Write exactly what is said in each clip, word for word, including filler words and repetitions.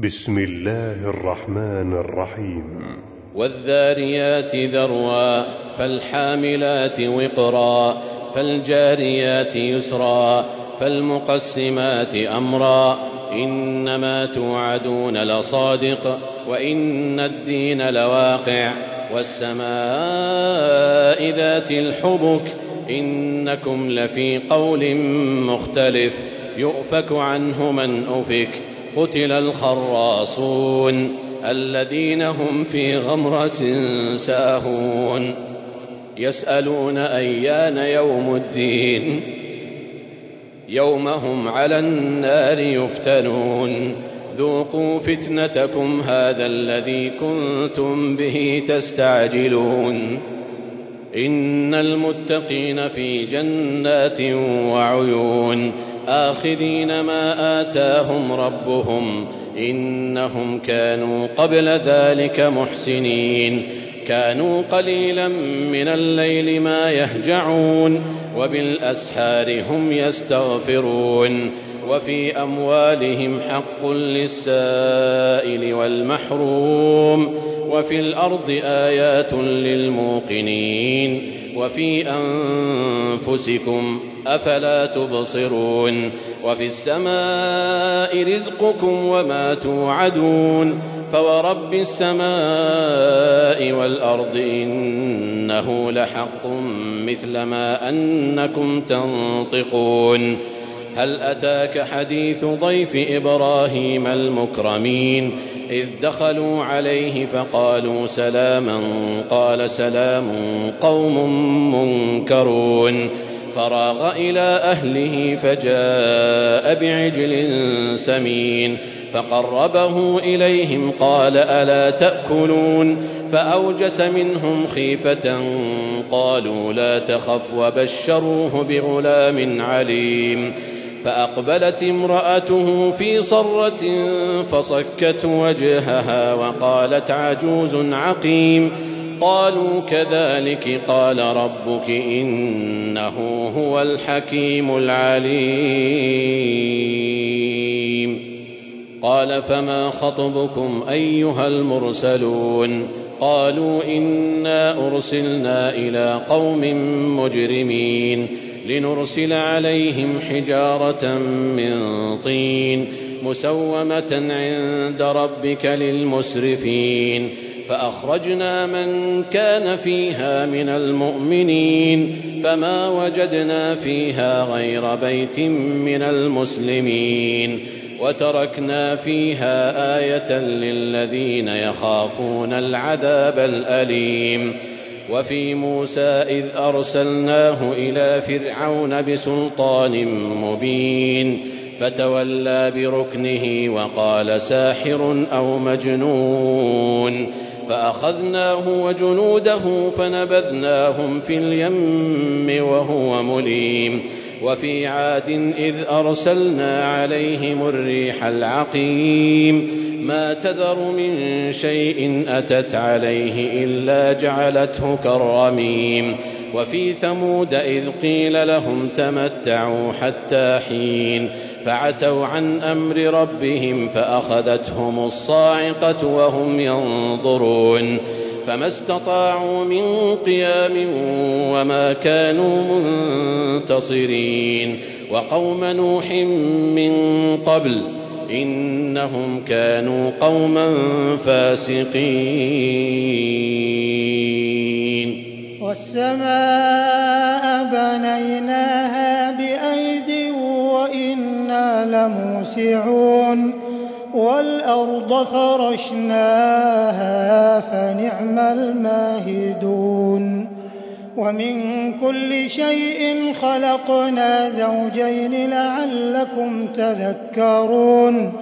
بسم الله الرحمن الرحيم. والذاريات ذروا فالحاملات وقرا فالجاريات يسرا فالمقسمات أمرا إنما توعدون لصادق وإن الدين لواقع والسماء ذات الحبك إنكم لفي قول مختلف يؤفك عنه من أفك قتل الخراصون الذين هم في غمرة ساهون يسألون أيان يوم الدين يوم هم على النار يفتنون ذوقوا فتنتكم هذا الذي كنتم به تستعجلون إن المتقين في جنات وعيون آخذين ما آتاهم ربهم إنهم كانوا قبل ذلك محسنين كانوا قليلا من الليل ما يهجعون وبالأسحار هم يستغفرون وفي أموالهم حق للسائل والمحروم وفي الأرض آيات للموقنين وفي أنفسكم أفلا تبصرون وفي السماء رزقكم وما توعدون فورب السماء والأرض إنه لحق مثل ما أنكم تنطقون هل أتاك حديث ضيف إبراهيم المكرمين إذ دخلوا عليه فقالوا سلاما قال سلام قوم منكرون فراغ إلى أهله فجاء بعجل سمين فقربه إليهم قال ألا تأكلون فأوجس منهم خيفة قالوا لا تخف وبشروه بغلام عليم فأقبلت امرأته في صرة فصكت وجهها وقالت عجوز عقيم قالوا كذلك قال ربك إنه هو الحكيم العليم قال فما خطبكم أيها المرسلون قالوا إنا أرسلنا إلى قوم مجرمين لنرسل عليهم حجارة من طين مسومة عند ربك للمسرفين فأخرجنا من كان فيها من المؤمنين فما وجدنا فيها غير بيت من المسلمين وتركنا فيها آية للذين يخافون العذاب الأليم وفي موسى إذ أرسلناه إلى فرعون بسلطان مبين فتولى بركنه وقال ساحر أو مجنون فأخذناه وجنوده فنبذناهم في اليم وهو مليم وفي عاد إذ أرسلنا عليهم الريح العقيم ما تذر من شيء أتت عليه إلا جعلته كالرميم وفي ثمود إذ قيل لهم تمتعوا حتى حين فعتوا عن أمر ربهم فأخذتهم الصاعقة وهم ينظرون فما استطاعوا من قيام وما كانوا منتصرين وقوم نوح من قبل إنهم كانوا قوما فاسقين والسماء بنيناها بأيد وإنا لموسعون والأرض فرشناها فنعم الماهدون ومن كل شيء خلقنا زوجين لعلكم تذكرون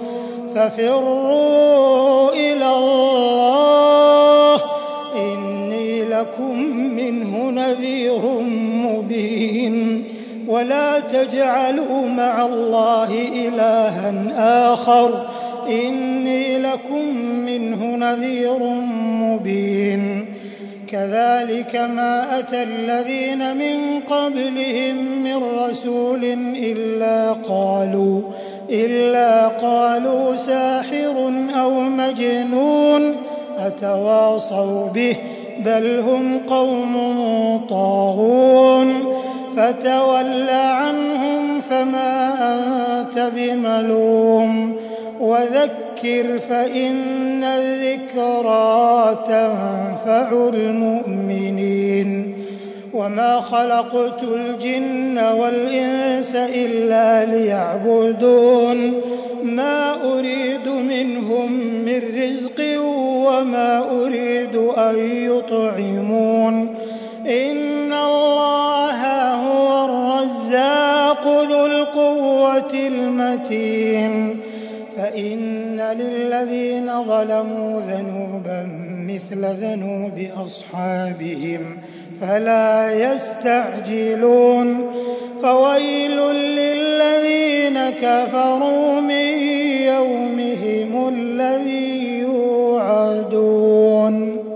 ففروا إلى الله إني لكم منه نذير مبين ولا تجعلوا مع الله إلها آخر إني لكم منه نذير مبين كذلك ما أتى الذين من قبلهم من رسول إلا قالوا إلا قالوا ساحر أو مجنون أتواصوا به بل هم قوم طاغون فتول عنهم فما أنت بملوم وذكر فإن الذكرى تنفع المؤمنين وما خلقت الجن والإنس إلا ليعبدون ما أريد منهم من رزق وما أريد أن يطعمون إن الله هو الرزاق ذو القوة المتين فإن للذين ظلموا ذنوبا مثل ذنوب أصحابهم فلا يستعجلون فويل للذين كفروا من يومهم الذي يوعدون.